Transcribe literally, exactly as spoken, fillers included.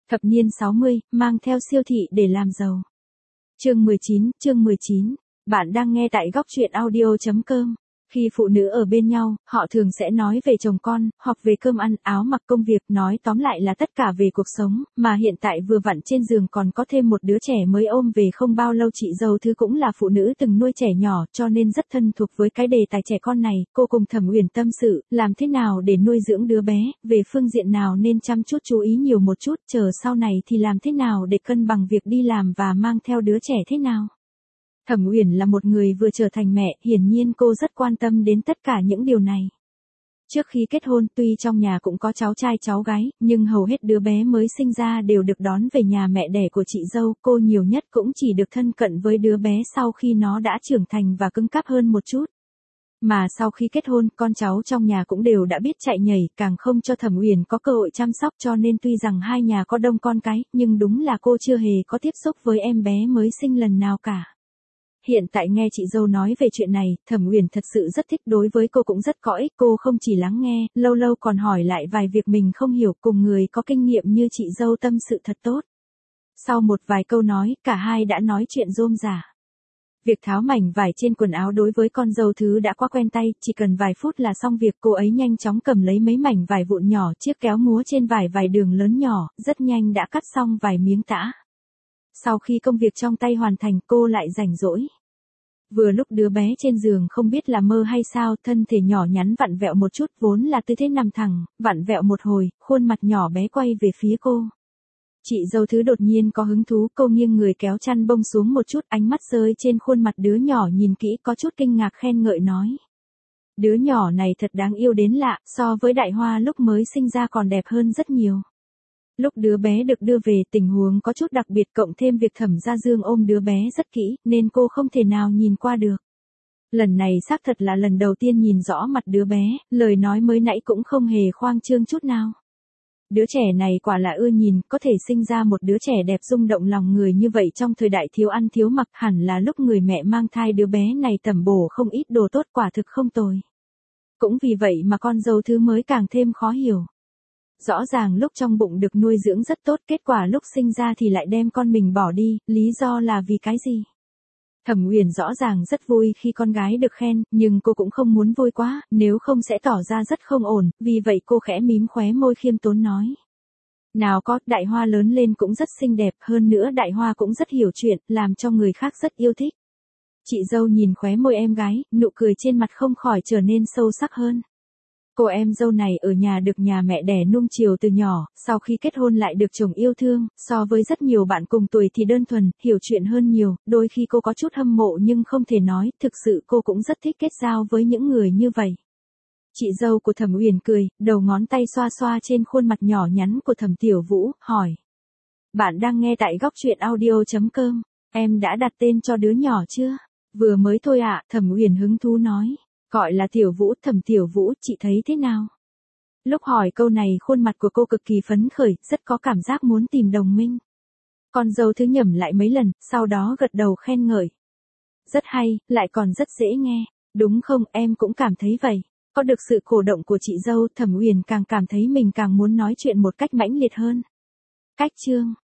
Thập niên sáu mươi, mang theo siêu thị để làm giàu. Chương mười chín, chương mười chín. Bạn đang nghe tại góc truyện audio chấm com. Khi phụ nữ ở bên nhau, họ thường sẽ nói về chồng con, hoặc về cơm ăn, áo mặc, công việc, nói tóm lại là tất cả về cuộc sống, mà hiện tại vừa vặn trên giường còn có thêm một đứa trẻ mới ôm về không bao lâu. Chị dâu Thứ cũng là phụ nữ từng nuôi trẻ nhỏ, cho nên rất thân thuộc với cái đề tài trẻ con này. Cô cùng Thẩm Uyển tâm sự, làm thế nào để nuôi dưỡng đứa bé, về phương diện nào nên chăm chút chú ý nhiều một chút, chờ sau này thì làm thế nào để cân bằng việc đi làm và mang theo đứa trẻ thế nào. Thẩm Uyển là một người vừa trở thành mẹ, hiển nhiên cô rất quan tâm đến tất cả những điều này. Trước khi kết hôn, tuy trong nhà cũng có cháu trai cháu gái, nhưng hầu hết đứa bé mới sinh ra đều được đón về nhà mẹ đẻ của chị dâu. Cô nhiều nhất cũng chỉ được thân cận với đứa bé sau khi nó đã trưởng thành và cứng cáp hơn một chút. Mà sau khi kết hôn, con cháu trong nhà cũng đều đã biết chạy nhảy, càng không cho Thẩm Uyển có cơ hội chăm sóc, cho nên tuy rằng hai nhà có đông con cái, nhưng đúng là cô chưa hề có tiếp xúc với em bé mới sinh lần nào cả. Hiện tại nghe chị dâu nói về chuyện này, Thẩm Uyển thật sự rất thích, đối với cô cũng rất có ích. Cô không chỉ lắng nghe, lâu lâu còn hỏi lại vài việc mình không hiểu, cùng người có kinh nghiệm như chị dâu tâm sự thật tốt. Sau một vài câu nói, cả hai đã nói chuyện rôm rả. Việc tháo mảnh vải trên quần áo đối với con dâu Thứ đã quá quen tay, chỉ cần vài phút là xong việc. Cô ấy nhanh chóng cầm lấy mấy mảnh vải vụn nhỏ, chiếc kéo múa trên vải vài đường lớn nhỏ, rất nhanh đã cắt xong vài miếng tã. Sau khi công việc trong tay hoàn thành, cô lại rảnh rỗi. Vừa lúc đứa bé trên giường không biết là mơ hay sao, thân thể nhỏ nhắn vặn vẹo một chút, vốn là tư thế nằm thẳng, vặn vẹo một hồi, khuôn mặt nhỏ bé quay về phía cô. Chị dâu Thứ đột nhiên có hứng thú, cô nghiêng người kéo chăn bông xuống một chút, ánh mắt rơi trên khuôn mặt đứa nhỏ nhìn kỹ, có chút kinh ngạc khen ngợi nói. Đứa nhỏ này thật đáng yêu đến lạ, so với Đại Hoa lúc mới sinh ra còn đẹp hơn rất nhiều. Lúc đứa bé được đưa về, tình huống có chút đặc biệt, cộng thêm việc Thẩm Gia Dương ôm đứa bé rất kỹ, nên cô không thể nào nhìn qua được. Lần này xác thật là lần đầu tiên nhìn rõ mặt đứa bé, lời nói mới nãy cũng không hề khoang trương chút nào. Đứa trẻ này quả là ưa nhìn, có thể sinh ra một đứa trẻ đẹp rung động lòng người như vậy trong thời đại thiếu ăn thiếu mặc, hẳn là lúc người mẹ mang thai đứa bé này tẩm bổ không ít đồ tốt, quả thực không tồi. Cũng vì vậy mà con dâu Thứ mới càng thêm khó hiểu. Rõ ràng lúc trong bụng được nuôi dưỡng rất tốt, kết quả lúc sinh ra thì lại đem con mình bỏ đi, lý do là vì cái gì? Thẩm Uyển rõ ràng rất vui khi con gái được khen, nhưng cô cũng không muốn vui quá, nếu không sẽ tỏ ra rất không ổn, vì vậy cô khẽ mím khóe môi khiêm tốn nói. Nào có, Đại Hoa lớn lên cũng rất xinh đẹp, hơn nữa Đại Hoa cũng rất hiểu chuyện, làm cho người khác rất yêu thích. Chị dâu nhìn khóe môi em gái, nụ cười trên mặt không khỏi trở nên sâu sắc hơn. Cô em dâu này ở nhà được nhà mẹ đẻ nuông chiều từ nhỏ, sau khi kết hôn lại được chồng yêu thương, so với rất nhiều bạn cùng tuổi thì đơn thuần, hiểu chuyện hơn nhiều, đôi khi cô có chút hâm mộ nhưng không thể nói, thực sự cô cũng rất thích kết giao với những người như vậy. Chị dâu của Thẩm Uyển cười, đầu ngón tay xoa xoa trên khuôn mặt nhỏ nhắn của Thẩm Tiểu Vũ, hỏi. Bạn đang nghe tại góc truyện audio chấm com, em đã đặt tên cho đứa nhỏ chưa? Vừa mới thôi ạ, à, Thẩm Uyển hứng thú nói. Gọi là Tiểu Vũ, Thẩm Tiểu Vũ, chị thấy thế nào? Lúc hỏi câu này khuôn mặt của cô cực kỳ phấn khởi, rất có cảm giác muốn tìm đồng minh. Con dâu Thứ nhẩm lại mấy lần, sau đó gật đầu khen ngợi. Rất hay, lại còn rất dễ nghe, đúng không, em cũng cảm thấy vậy. Có được sự cổ động của chị dâu, Thẩm Uyển càng cảm thấy mình càng muốn nói chuyện một cách mãnh liệt hơn. Cách chương